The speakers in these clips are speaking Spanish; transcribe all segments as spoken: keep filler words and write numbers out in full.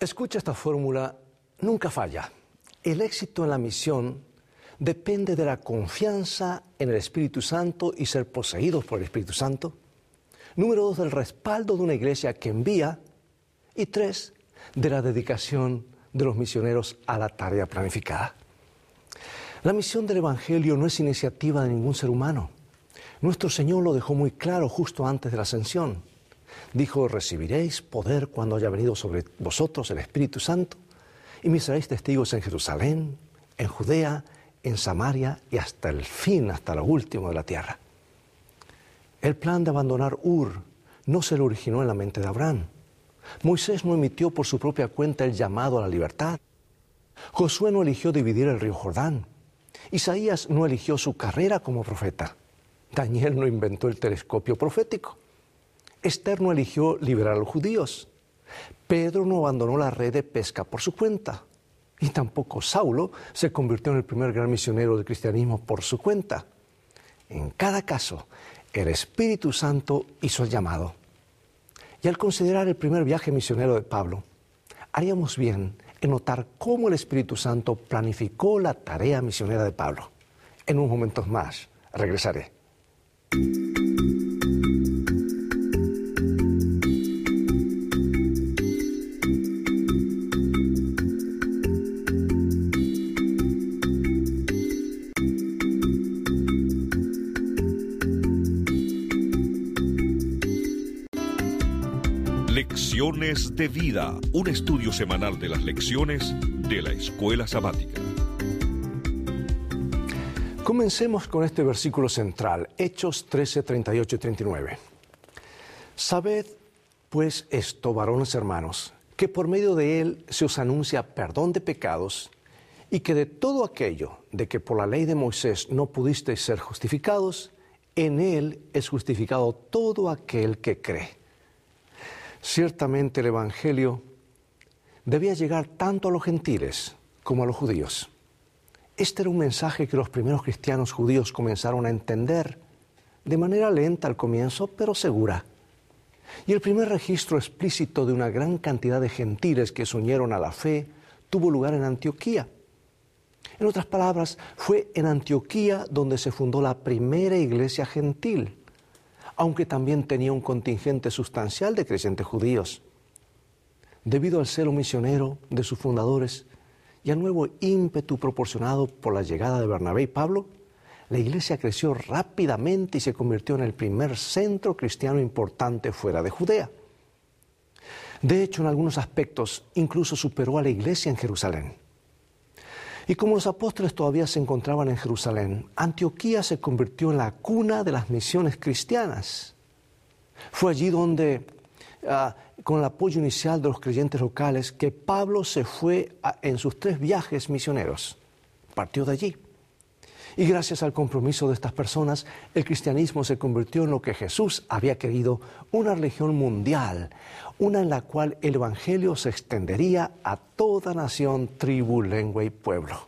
Escucha esta fórmula, nunca falla. El éxito en la misión depende de la confianza en el Espíritu Santo y ser poseídos por el Espíritu Santo. Número dos, del respaldo de una iglesia que envía. Y tres, de la dedicación de los misioneros a la tarea planificada. La misión del Evangelio no es iniciativa de ningún ser humano. Nuestro Señor lo dejó muy claro justo antes de la ascensión. Dijo, recibiréis poder cuando haya venido sobre vosotros el Espíritu Santo y me seréis testigos en Jerusalén, en Judea, en Samaria y hasta el fin, hasta lo último de la tierra. El plan de abandonar Ur no se lo originó en la mente de Abraham. Moisés no emitió por su propia cuenta el llamado a la libertad. Josué no eligió dividir el río Jordán. Isaías no eligió su carrera como profeta. Daniel no inventó el telescopio profético. Esther no eligió liberar a los judíos. Pedro no abandonó la red de pesca por su cuenta. Y tampoco Saulo se convirtió en el primer gran misionero del cristianismo por su cuenta. En cada caso, el Espíritu Santo hizo el llamado. Y al considerar el primer viaje misionero de Pablo, haríamos bien en notar cómo el Espíritu Santo planificó la tarea misionera de Pablo. En unos momentos más, regresaré. Lecciones de Vida, un estudio semanal de las lecciones de la Escuela Sabática. Comencemos con este versículo central, Hechos trece, treinta y ocho y treinta y nueve. Sabed, pues, esto, varones hermanos, que por medio de él se os anuncia perdón de pecados, y que de todo aquello de que por la ley de Moisés no pudisteis ser justificados, en él es justificado todo aquel que cree. Ciertamente el Evangelio debía llegar tanto a los gentiles como a los judíos. Este era un mensaje que los primeros cristianos judíos comenzaron a entender de manera lenta al comienzo, pero segura. Y el primer registro explícito de una gran cantidad de gentiles que se unieron a la fe tuvo lugar en Antioquía. En otras palabras, fue en Antioquía donde se fundó la primera iglesia gentil, aunque también tenía un contingente sustancial de creyentes judíos. Debido al celo misionero de sus fundadores y al nuevo ímpetu proporcionado por la llegada de Bernabé y Pablo, la iglesia creció rápidamente y se convirtió en el primer centro cristiano importante fuera de Judea. De hecho, en algunos aspectos, incluso superó a la iglesia en Jerusalén. Y como los apóstoles todavía se encontraban en Jerusalén, Antioquía se convirtió en la cuna de las misiones cristianas. Fue allí donde, uh, con el apoyo inicial de los creyentes locales, que Pablo se fue a, en sus tres viajes misioneros. Partió de allí. Y gracias al compromiso de estas personas, el cristianismo se convirtió en lo que Jesús había querido, una religión mundial, una en la cual el Evangelio se extendería a toda nación, tribu, lengua y pueblo.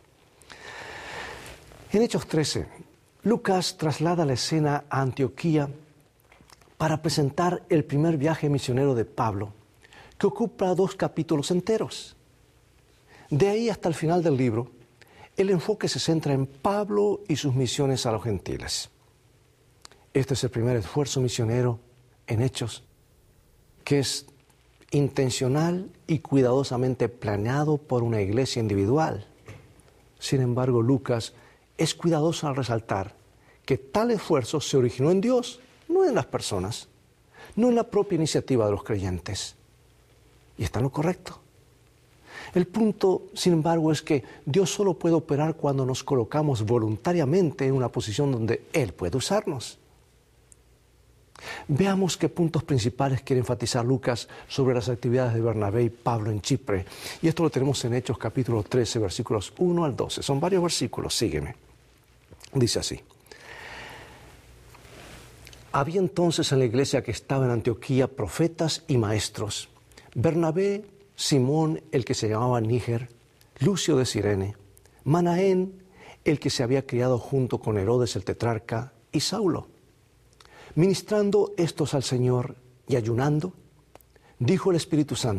En Hechos trece, Lucas traslada la escena a Antioquía para presentar el primer viaje misionero de Pablo, que ocupa dos capítulos enteros. De ahí hasta el final del libro, el enfoque se centra en Pablo y sus misiones a los gentiles. Este es el primer esfuerzo misionero en Hechos, que es intencional y cuidadosamente planeado por una iglesia individual. Sin embargo, Lucas es cuidadoso al resaltar que tal esfuerzo se originó en Dios, no en las personas, no en la propia iniciativa de los creyentes. Y está en lo correcto. El punto, sin embargo, es que Dios solo puede operar cuando nos colocamos voluntariamente en una posición donde Él puede usarnos. Veamos qué puntos principales quiere enfatizar Lucas sobre las actividades de Bernabé y Pablo en Chipre. Y esto lo tenemos en Hechos capítulo trece, versículos uno al doce. Son varios versículos, sígueme. Dice así. Había entonces en la iglesia que estaba en Antioquía profetas y maestros. Bernabé, Simón, el que se llamaba Níger, Lucio de Cirene, Manaén, el que se había criado junto con Herodes el tetrarca, y Saulo. Ministrando estos al Señor y ayunando, dijo el Espíritu Santo,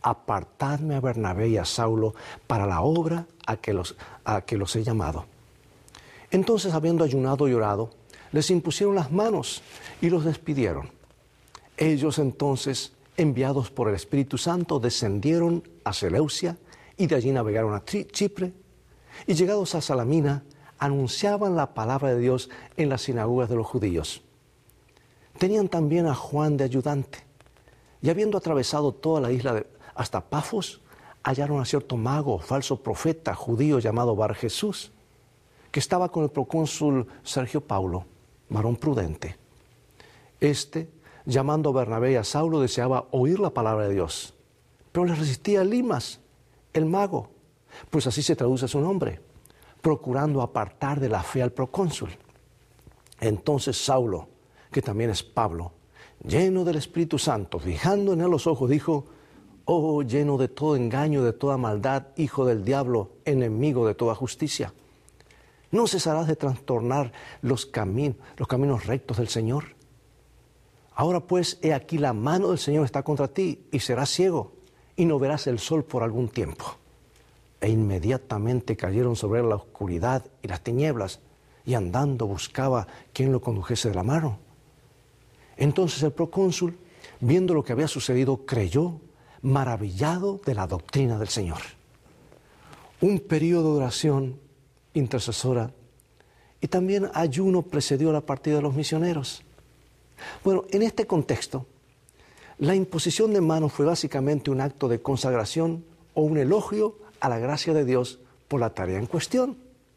apartadme a Bernabé y a Saulo para la obra a que los, a que los he llamado. Entonces, habiendo ayunado y orado, les impusieron las manos y los despidieron. Ellos entonces, enviados por el Espíritu Santo, descendieron a Seleucia y de allí navegaron a Chipre, y llegados a Salamina, anunciaban la palabra de Dios en las sinagogas de los judíos. Tenían también a Juan de ayudante, y habiendo atravesado toda la isla de, hasta Pafos, hallaron a cierto mago, falso profeta judío llamado Bar Jesús, que estaba con el procónsul Sergio Paulo, varón prudente. Este, llamando a Bernabé y a Saulo, deseaba oír la palabra de Dios, pero le resistía Elimas, el mago, pues así se traduce su nombre, procurando apartar de la fe al procónsul. Entonces Saulo, que también es Pablo, lleno del Espíritu Santo, fijando en él los ojos, dijo: oh, lleno de todo engaño, de toda maldad, hijo del diablo, enemigo de toda justicia, ¿no cesarás de trastornar los, cami- los caminos rectos del Señor? Ahora pues, he aquí la mano del Señor está contra ti, y serás ciego, y no verás el sol por algún tiempo. E inmediatamente cayeron sobre él la oscuridad y las tinieblas, y andando buscaba quien lo condujese de la mano. Entonces el procónsul, viendo lo que había sucedido, creyó, maravillado de la doctrina del Señor. Un periodo de oración intercesora y también ayuno precedió la partida de los misioneros. Bueno, en este contexto, la imposición de manos fue básicamente un acto de consagración o un elogio a la gracia de Dios por la tarea en cuestión.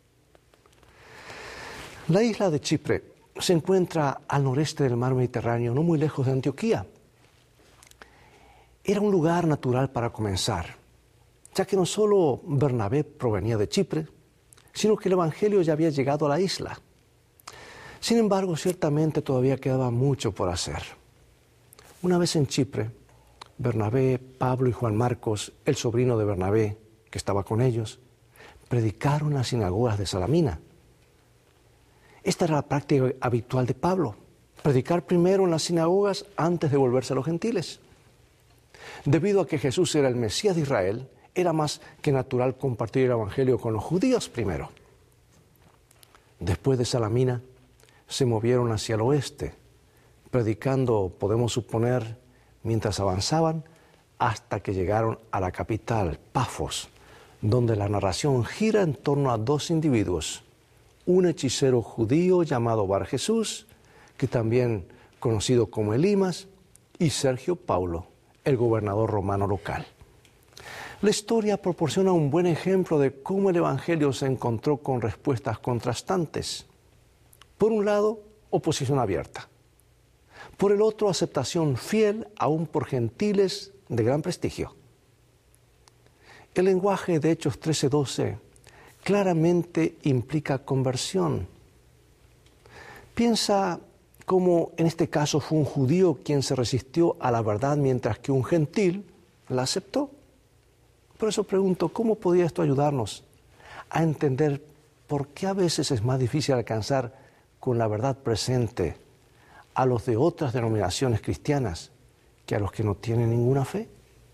La isla de Chipre se encuentra al noreste del mar Mediterráneo, no muy lejos de Antioquía. Era un lugar natural para comenzar, ya que no solo Bernabé provenía de Chipre, sino que el Evangelio ya había llegado a la isla. Sin embargo, ciertamente todavía quedaba mucho por hacer. Una vez en Chipre, Bernabé, Pablo y Juan Marcos, el sobrino de Bernabé, que estaba con ellos, predicaron en las sinagogas de Salamina. Esta era la práctica habitual de Pablo, predicar primero en las sinagogas antes de volverse a los gentiles. Debido a que Jesús era el Mesías de Israel, era más que natural compartir el Evangelio con los judíos primero. Después de Salamina, se movieron hacia el oeste, predicando, podemos suponer, mientras avanzaban, hasta que llegaron a la capital, Pafos, donde la narración gira en torno a dos individuos, un hechicero judío llamado Bar Jesús, que también conocido como Elimas, y Sergio Paulo, el gobernador romano local. La historia proporciona un buen ejemplo de cómo el Evangelio se encontró con respuestas contrastantes. Por un lado, oposición abierta. Por el otro, aceptación fiel aún por gentiles de gran prestigio. El lenguaje de Hechos trece doce claramente implica conversión. Piensa cómo en este caso fue un judío quien se resistió a la verdad mientras que un gentil la aceptó. Por eso pregunto, ¿cómo podría esto ayudarnos a entender por qué a veces es más difícil alcanzar con la verdad presente a los de otras denominaciones cristianas que a los que no tienen ninguna fe?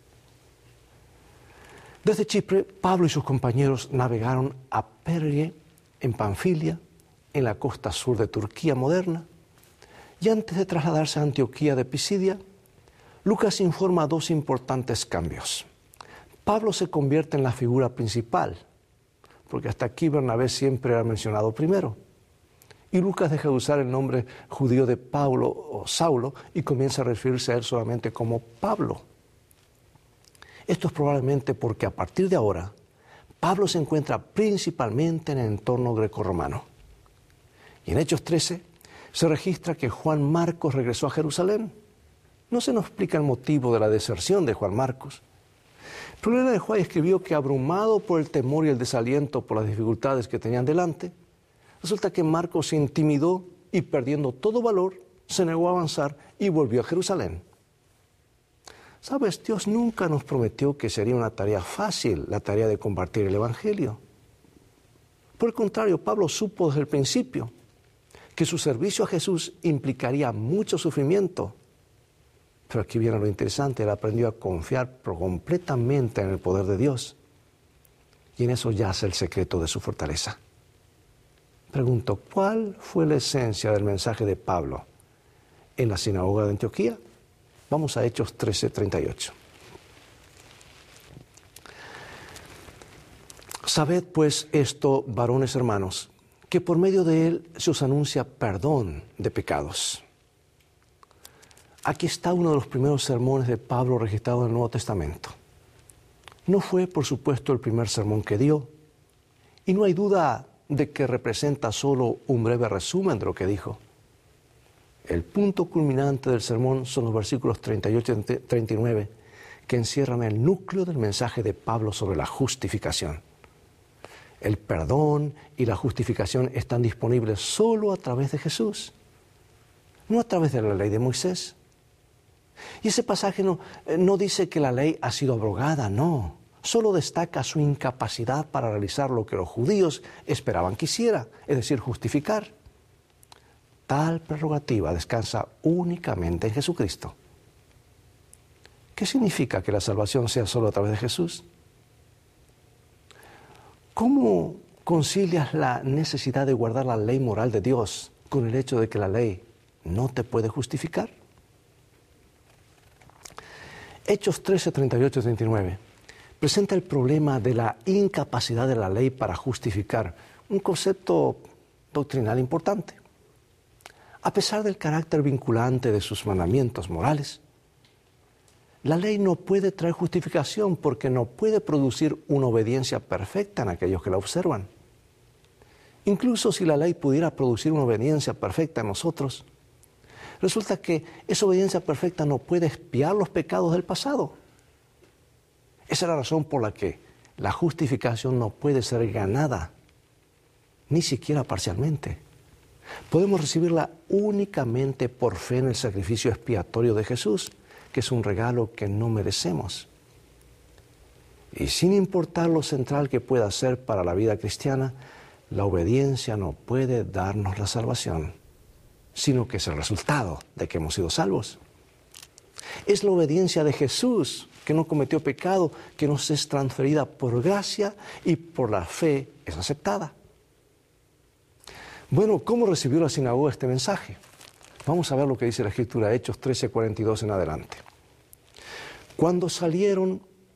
Desde Chipre, Pablo y sus compañeros navegaron a Perge, en Panfilia, en la costa sur de Turquía moderna, y antes de trasladarse a Antioquía de Pisidia, Lucas informa dos importantes cambios. Pablo se convierte en la figura principal, porque hasta aquí Bernabé siempre era mencionado primero. Y Lucas deja de usar el nombre judío de Pablo o Saulo y comienza a referirse a él solamente como Pablo. Esto es probablemente porque a partir de ahora, Pablo se encuentra principalmente en el entorno grecorromano. Y en Hechos trece se registra que Juan Marcos regresó a Jerusalén. No se nos explica el motivo de la deserción de Juan Marcos. El problema de Juan escribió que abrumado por el temor y el desaliento por las dificultades que tenían delante, resulta que Marcos se intimidó y perdiendo todo valor, se negó a avanzar y volvió a Jerusalén. Sabes, Dios nunca nos prometió que sería una tarea fácil la tarea de compartir el Evangelio. Por el contrario, Pablo supo desde el principio que su servicio a Jesús implicaría mucho sufrimiento. Pero aquí viene lo interesante, él aprendió a confiar completamente en el poder de Dios. Y en eso yace el secreto de su fortaleza. Pregunto, ¿cuál fue la esencia del mensaje de Pablo en la sinagoga de Antioquía? Vamos a Hechos trece, treinta y ocho. Sabed pues esto, varones hermanos, que por medio de él se os anuncia perdón de pecados. Aquí está uno de los primeros sermones de Pablo registrados en el Nuevo Testamento. No fue, por supuesto, el primer sermón que dio, y no hay duda de que representa solo un breve resumen de lo que dijo. El punto culminante del sermón son los versículos treinta y ocho y treinta y nueve, que encierran el núcleo del mensaje de Pablo sobre la justificación. El perdón y la justificación están disponibles solo a través de Jesús, no a través de la ley de Moisés. Y ese pasaje no, no dice que la ley ha sido abrogada, no. Solo destaca su incapacidad para realizar lo que los judíos esperaban que hiciera, es decir, justificar. Tal prerrogativa descansa únicamente en Jesucristo. ¿Qué significa que la salvación sea solo a través de Jesús? ¿Cómo concilias la necesidad de guardar la ley moral de Dios con el hecho de que la ley no te puede justificar? Hechos trece, treinta y ocho y treinta y nueve presenta el problema de la incapacidad de la ley para justificar, un concepto doctrinal importante. A pesar del carácter vinculante de sus mandamientos morales, la ley no puede traer justificación porque no puede producir una obediencia perfecta en aquellos que la observan. Incluso si la ley pudiera producir una obediencia perfecta en nosotros, resulta que esa obediencia perfecta no puede expiar los pecados del pasado. Esa es la razón por la que la justificación no puede ser ganada, ni siquiera parcialmente. Podemos recibirla únicamente por fe en el sacrificio expiatorio de Jesús, que es un regalo que no merecemos. Y sin importar lo central que pueda ser para la vida cristiana, la obediencia no puede darnos la salvación, sino que es el resultado de que hemos sido salvos. Es la obediencia de Jesús, que no cometió pecado, que nos es transferida por gracia y por la fe es aceptada. Bueno, ¿cómo recibió la sinagoga este mensaje? Vamos a ver lo que dice la Escritura, Hechos trece, cuarenta y dos en adelante. Cuando salieron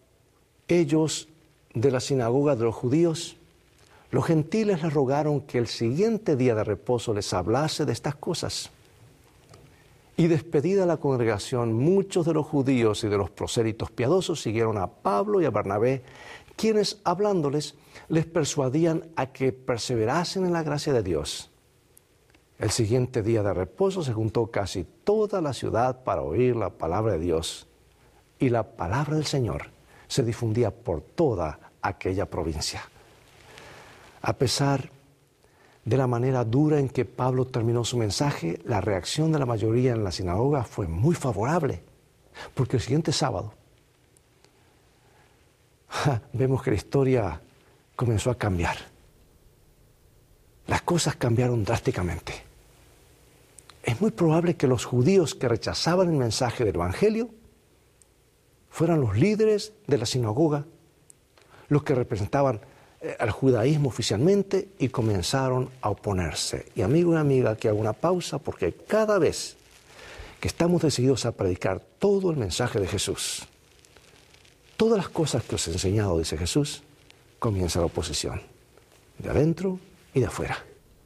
ellos de la sinagoga de los judíos, los gentiles les rogaron que el siguiente día de reposo les hablase de estas cosas. Y despedida la congregación, muchos de los judíos y de los prosélitos piadosos siguieron a Pablo y a Bernabé, quienes, hablándoles, les persuadían a que perseverasen en la gracia de Dios. El siguiente día de reposo se juntó casi toda la ciudad para oír la palabra de Dios, y la palabra del Señor se difundía por toda aquella provincia. A pesar de la manera dura en que Pablo terminó su mensaje, la reacción de la mayoría en la sinagoga fue muy favorable, porque el siguiente sábado ja, vemos que la historia comenzó a cambiar. Las cosas cambiaron drásticamente. Es muy probable que los judíos que rechazaban el mensaje del Evangelio fueran los líderes de la sinagoga, los que representaban eh, al judaísmo oficialmente y comenzaron a oponerse. Y amigo y amiga, que hago una pausa porque cada vez que estamos decididos a predicar todo el mensaje de Jesús, todas las cosas que os he enseñado, dice Jesús, comienza la oposición, de adentro y de afuera.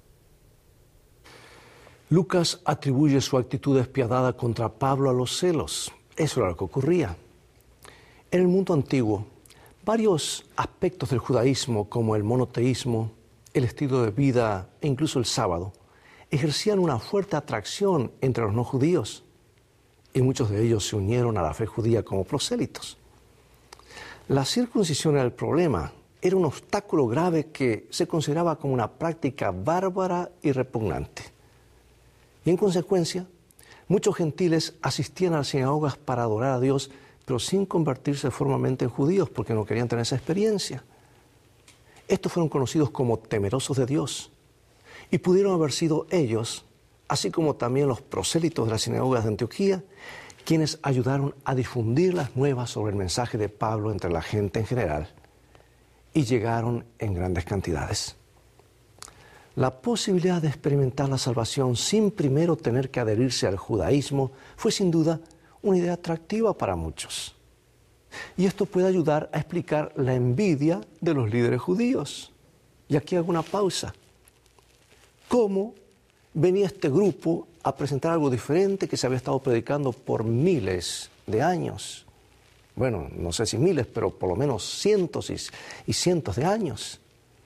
Lucas atribuye su actitud despiadada contra Pablo a los celos. Eso era lo que ocurría. En el mundo antiguo, varios aspectos del judaísmo, como el monoteísmo, el estilo de vida e incluso el sábado, ejercían una fuerte atracción entre los no judíos, y muchos de ellos se unieron a la fe judía como prosélitos. La circuncisión era el problema, era un obstáculo grave que se consideraba como una práctica bárbara y repugnante. Y en consecuencia, muchos gentiles asistían a las sinagogas para adorar a Dios, pero sin convertirse formalmente en judíos, porque no querían tener esa experiencia. Estos fueron conocidos como temerosos de Dios, y pudieron haber sido ellos, así como también los prosélitos de las sinagogas de Antioquía, quienes ayudaron a difundir las nuevas sobre el mensaje de Pablo entre la gente en general y llegaron en grandes cantidades. La posibilidad de experimentar la salvación sin primero tener que adherirse al judaísmo fue sin duda una idea atractiva para muchos. Y esto puede ayudar a explicar la envidia de los líderes judíos. Y aquí hago una pausa. ¿Cómo venía este grupo a presentar algo diferente que se había estado predicando por miles de años? Bueno, no sé si miles, pero por lo menos cientos y, y cientos de años.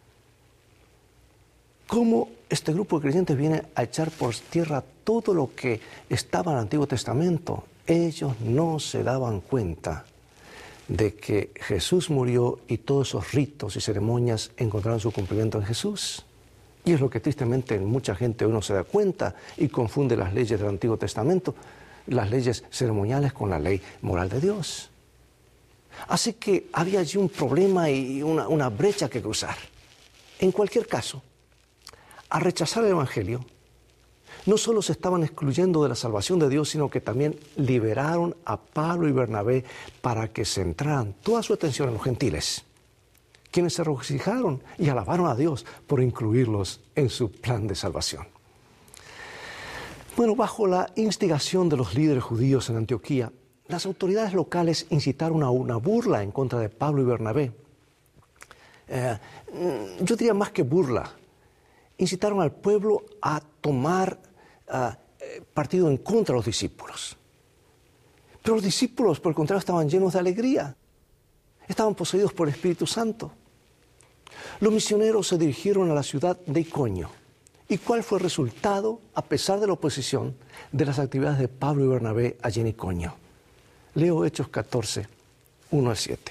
¿Cómo este grupo de creyentes viene a echar por tierra todo lo que estaba en el Antiguo Testamento? Ellos no se daban cuenta de que Jesús murió y todos esos ritos y ceremonias encontraron su cumplimiento en Jesús. Y es lo que tristemente mucha gente hoy no se da cuenta y confunde las leyes del Antiguo Testamento, las leyes ceremoniales con la ley moral de Dios. Así que había allí un problema y una, una brecha que cruzar. En cualquier caso, al rechazar el Evangelio, no solo se estaban excluyendo de la salvación de Dios, sino que también liberaron a Pablo y Bernabé para que centraran toda su atención en los gentiles, quienes se regocijaron y alabaron a Dios por incluirlos en su plan de salvación. Bueno, bajo la instigación de los líderes judíos en Antioquía, las autoridades locales incitaron a una burla en contra de Pablo y Bernabé. Eh, yo diría más que burla. Incitaron al pueblo a tomar uh, partido en contra de los discípulos. Pero los discípulos, por el contrario, estaban llenos de alegría. Estaban poseídos por el Espíritu Santo. Los misioneros se dirigieron a la ciudad de Iconio. ¿Y cuál fue el resultado, a pesar de la oposición, de las actividades de Pablo y Bernabé allí en Iconio? Leo Hechos catorce, uno al siete.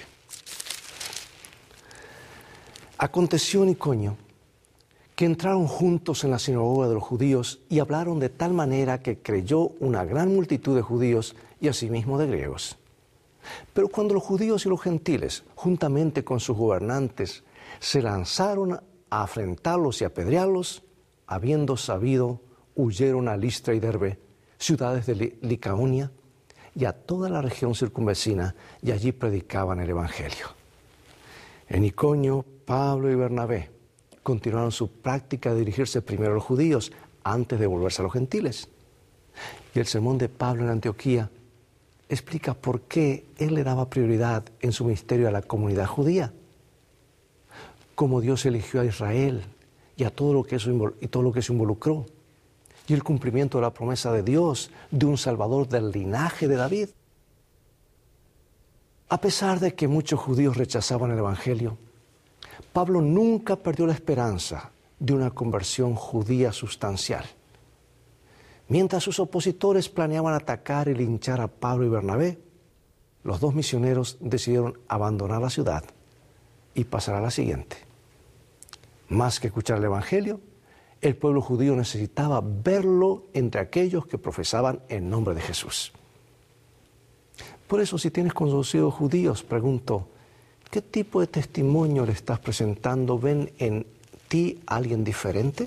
Aconteció en Iconio que entraron juntos en la sinagoga de los judíos y hablaron de tal manera que creyó una gran multitud de judíos y asimismo de griegos. Pero cuando los judíos y los gentiles, juntamente con sus gobernantes, se lanzaron a afrentarlos y apedrearlos, habiendo sabido, huyeron a Listra y Derbe, ciudades de Licaonia, y a toda la región circunvecina, y allí predicaban el Evangelio. En Iconio, Pablo y Bernabé continuaron su práctica de dirigirse primero a los judíos antes de volverse a los gentiles. Y el sermón de Pablo en Antioquía explica por qué él le daba prioridad en su ministerio a la comunidad judía. Cómo Dios eligió a Israel y a todo lo que eso, y todo lo que se involucró. Y el cumplimiento de la promesa de Dios de un Salvador del linaje de David. A pesar de que muchos judíos rechazaban el Evangelio, Pablo nunca perdió la esperanza de una conversión judía sustancial. Mientras sus opositores planeaban atacar y linchar a Pablo y Bernabé, los dos misioneros decidieron abandonar la ciudad y pasar a la siguiente. Más que escuchar el Evangelio, el pueblo judío necesitaba verlo entre aquellos que profesaban el nombre de Jesús. Por eso, si tienes conocidos judíos, pregunto, ¿qué tipo de testimonio le estás presentando? ¿Ven en ti a alguien diferente?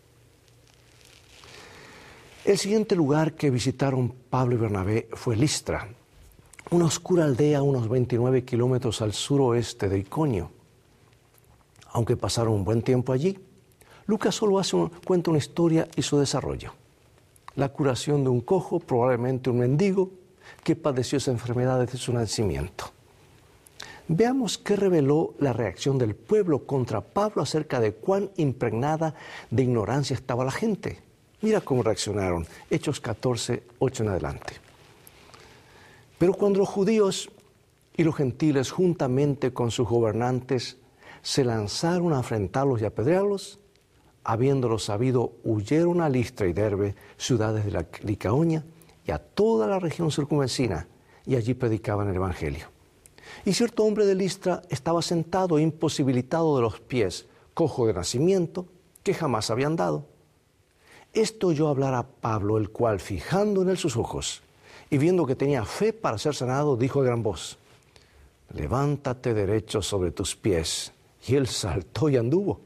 El siguiente lugar que visitaron Pablo y Bernabé fue Listra, una oscura aldea a unos veintinueve kilómetros al suroeste de Iconio. Aunque pasaron un buen tiempo allí, Lucas solo hace un, cuenta una historia y su desarrollo. La curación de un cojo, probablemente un mendigo, que padeció esa enfermedad desde su nacimiento. Veamos qué reveló la reacción del pueblo contra Pablo acerca de cuán impregnada de ignorancia estaba la gente. Mira cómo reaccionaron. Hechos catorce, ocho en adelante. Pero cuando los judíos y los gentiles, juntamente con sus gobernantes, se lanzaron a afrentarlos y apedrearlos, habiéndolo sabido, huyeron a Listra y Derbe, ciudades de la Licaonia, y a toda la región circunvecina, y allí predicaban el Evangelio. Y cierto hombre de Listra estaba sentado, imposibilitado de los pies, cojo de nacimiento, que jamás había andado. Esto oyó hablar a Pablo, el cual, fijando en él sus ojos, y viendo que tenía fe para ser sanado, dijo a gran voz, levántate derecho sobre tus pies. Y él saltó y anduvo.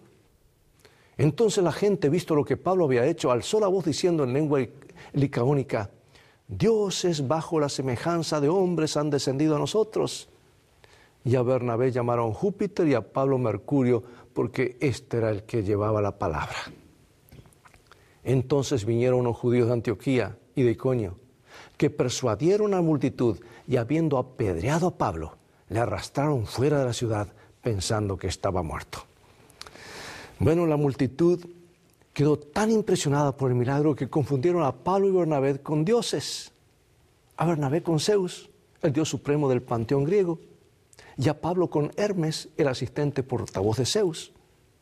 Entonces la gente, visto lo que Pablo había hecho, alzó la voz diciendo en lengua licaónica, dioses bajo la semejanza de hombres han descendido a nosotros. Y a Bernabé llamaron Júpiter y a Pablo Mercurio, porque este era el que llevaba la palabra. Entonces vinieron unos judíos de Antioquía y de Iconio, que persuadieron a la multitud y habiendo apedreado a Pablo, le arrastraron fuera de la ciudad pensando que estaba muerto. Bueno, la multitud quedó tan impresionada por el milagro que confundieron a Pablo y Bernabé con dioses. A Bernabé con Zeus, el dios supremo del panteón griego, y a Pablo con Hermes, el asistente portavoz de Zeus.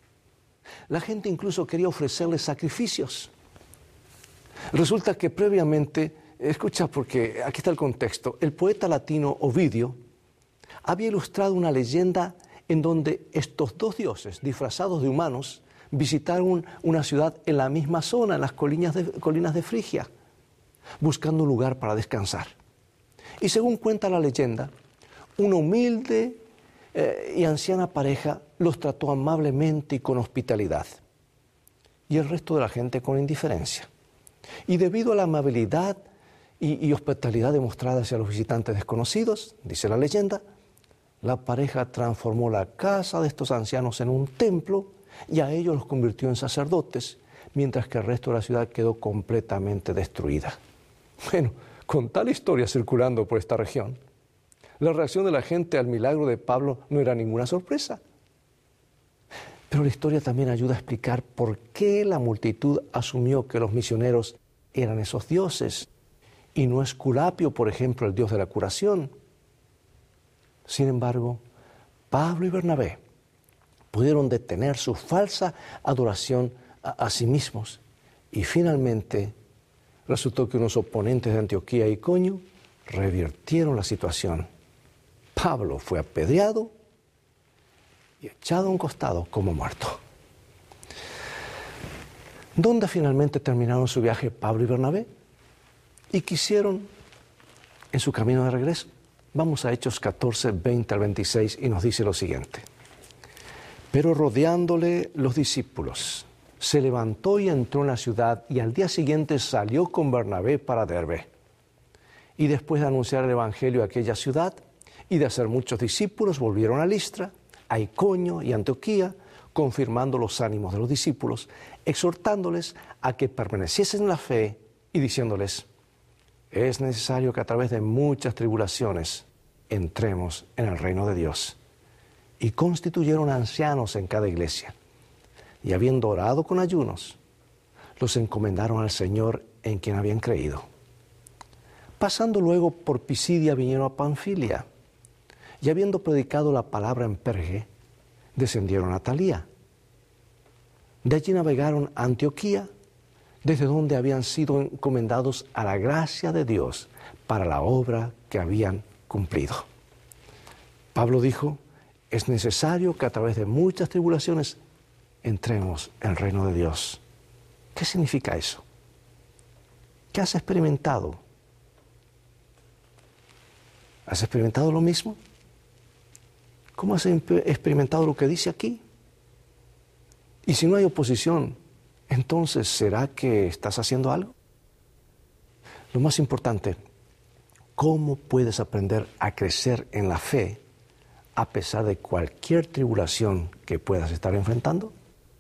La gente incluso quería ofrecerles sacrificios. Resulta que previamente, escucha porque aquí está el contexto, el poeta latino Ovidio había ilustrado una leyenda en donde estos dos dioses, disfrazados de humanos, visitaron una ciudad en la misma zona, en las colinas de, colinas de Frigia, buscando un lugar para descansar. Y según cuenta la leyenda, una humilde eh, y anciana pareja los trató amablemente y con hospitalidad, y el resto de la gente con indiferencia. Y debido a la amabilidad y, y hospitalidad demostrada hacia los visitantes desconocidos, dice la leyenda, la pareja transformó la casa de estos ancianos en un templo y a ellos los convirtió en sacerdotes, mientras que el resto de la ciudad quedó completamente destruida. Bueno, con tal historia circulando por esta región, la reacción de la gente al milagro de Pablo no era ninguna sorpresa. Pero la historia también ayuda a explicar por qué la multitud asumió que los misioneros eran esos dioses y no Esculapio, por ejemplo, el dios de la curación. Sin embargo, Pablo y Bernabé pudieron detener su falsa adoración a, a sí mismos y finalmente resultó que unos oponentes de Antioquía y Iconio revirtieron la situación. Pablo fue apedreado y echado a un costado como muerto. ¿Dónde finalmente terminaron su viaje Pablo y Bernabé? ¿Y qué hicieron en su camino de regreso? Vamos a Hechos catorce, veinte al veintiséis y nos dice lo siguiente. Pero rodeándole los discípulos, se levantó y entró en la ciudad y al día siguiente salió con Bernabé para Derbe. Y después de anunciar el evangelio a aquella ciudad y de hacer muchos discípulos, volvieron a Listra, a Iconio y Antioquía, confirmando los ánimos de los discípulos, exhortándoles a que permaneciesen en la fe y diciéndoles, es necesario que a través de muchas tribulaciones entremos en el reino de Dios. Y constituyeron ancianos en cada iglesia. Y habiendo orado con ayunos, los encomendaron al Señor en quien habían creído. Pasando luego por Pisidia vinieron a Panfilia. Y habiendo predicado la palabra en Perge, descendieron a Talía. De allí navegaron a Antioquía, desde donde habían sido encomendados a la gracia de Dios para la obra que habían cumplido. Pablo dijo, es necesario que a través de muchas tribulaciones entremos en el reino de Dios. ¿Qué significa eso? ¿Qué has experimentado? ¿Has experimentado lo mismo? ¿Cómo has experimentado lo que dice aquí? Y si no hay oposición, entonces, ¿será que estás haciendo algo? Lo más importante, ¿cómo puedes aprender a crecer en la fe a pesar de cualquier tribulación que puedas estar enfrentando?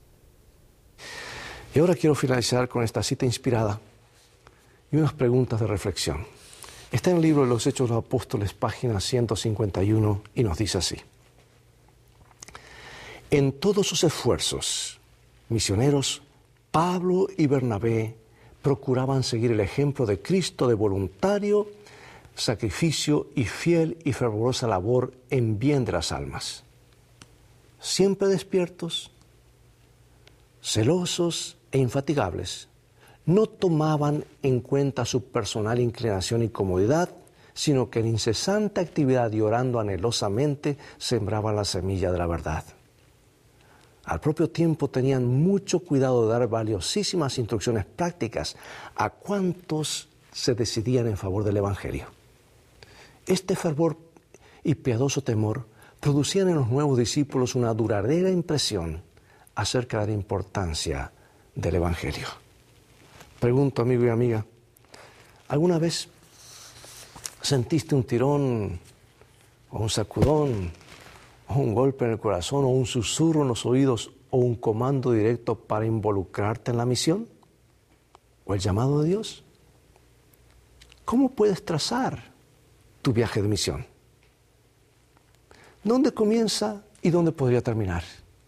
Y ahora quiero finalizar con esta cita inspirada y unas preguntas de reflexión. Está en el libro de los Hechos de los Apóstoles, página ciento cincuenta y uno, y nos dice así. En todos sus esfuerzos misioneros, Pablo y Bernabé procuraban seguir el ejemplo de Cristo de voluntario, sacrificio y fiel y fervorosa labor en bien de las almas. Siempre despiertos, celosos e infatigables, no tomaban en cuenta su personal inclinación y comodidad, sino que en incesante actividad y orando anhelosamente sembraban la semilla de la verdad. Al propio tiempo tenían mucho cuidado de dar valiosísimas instrucciones prácticas a cuantos se decidían en favor del Evangelio. Este fervor y piadoso temor producían en los nuevos discípulos una duradera impresión acerca de la importancia del Evangelio. Pregunto, amigo y amiga, ¿alguna vez ¿Sentiste un tirón o un sacudón o un golpe en el corazón o un susurro en los oídos o un comando directo para involucrarte en la misión o el llamado de Dios? ¿Cómo puedes trazar tu viaje de misión? ¿Dónde comienza y dónde podría terminar?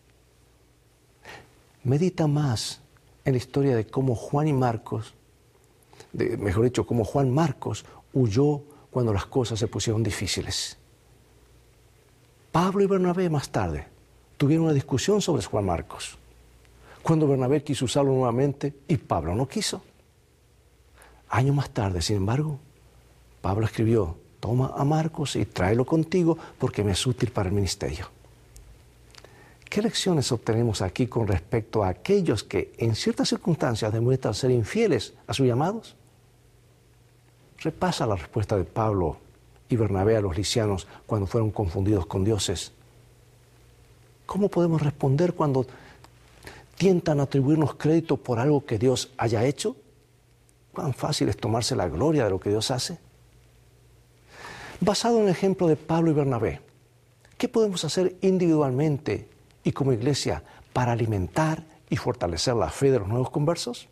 Medita más en la historia de cómo Juan y Marcos, de, mejor dicho, cómo Juan Marcos huyó cuando las cosas se pusieron difíciles. Pablo y Bernabé más tarde tuvieron una discusión sobre Juan Marcos, cuando Bernabé quiso usarlo nuevamente y Pablo no quiso. Años más tarde, sin embargo, Pablo escribió: toma a Marcos y tráelo contigo porque me es útil para el ministerio. ¿Qué lecciones obtenemos aquí con respecto a aquellos que en ciertas circunstancias demuestran ser infieles a sus llamados? Repasa la respuesta de Pablo y Bernabé a los licianos cuando fueron confundidos con dioses. ¿Cómo podemos responder cuando tientan atribuirnos crédito por algo que Dios haya hecho? ¿Cuán fácil es tomarse la gloria de lo que Dios hace? Basado en el ejemplo de Pablo y Bernabé, ¿qué podemos hacer individualmente y como iglesia para alimentar y fortalecer la fe de los nuevos conversos?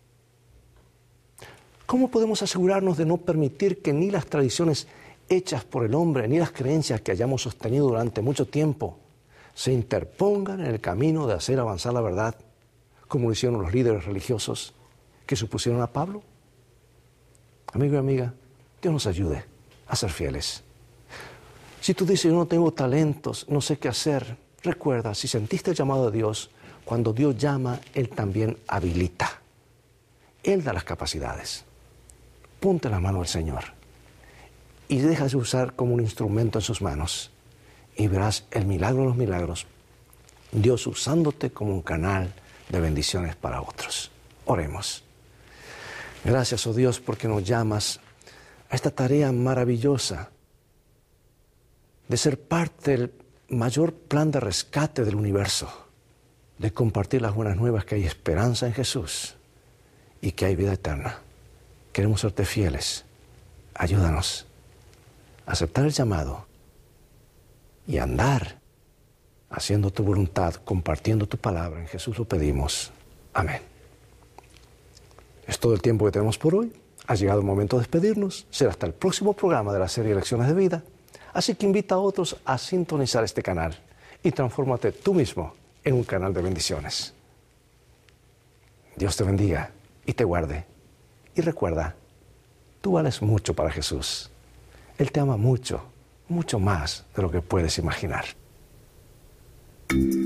¿Cómo podemos asegurarnos de no permitir que ni las tradiciones hechas por el hombre, ni las creencias que hayamos sostenido durante mucho tiempo, se interpongan en el camino de hacer avanzar la verdad, como lo hicieron los líderes religiosos que supusieron a Pablo? Amigo y amiga, Dios nos ayude a ser fieles. Si tú dices: yo no tengo talentos, no sé qué hacer, recuerda, si sentiste el llamado de Dios, cuando Dios llama, Él también habilita. Él da las capacidades. Ponte la mano al Señor y déjase usar como un instrumento en sus manos y verás el milagro de los milagros, Dios usándote como un canal de bendiciones para otros. Oremos. Gracias, oh Dios, porque nos llamas a esta tarea maravillosa de ser parte del mayor plan de rescate del universo, de compartir las buenas nuevas que hay esperanza en Jesús y que hay vida eterna. Queremos serte fieles. Ayúdanos a aceptar el llamado y andar haciendo tu voluntad, compartiendo tu palabra. En Jesús lo pedimos. Amén. Es todo el tiempo que tenemos por hoy. Ha llegado el momento de despedirnos. Será hasta el próximo programa de la serie Lecciones de Vida. Así que invita a otros a sintonizar este canal y transfórmate tú mismo en un canal de bendiciones. Dios te bendiga y te guarde. Y recuerda, tú vales mucho para Jesús. Él te ama mucho, mucho más de lo que puedes imaginar.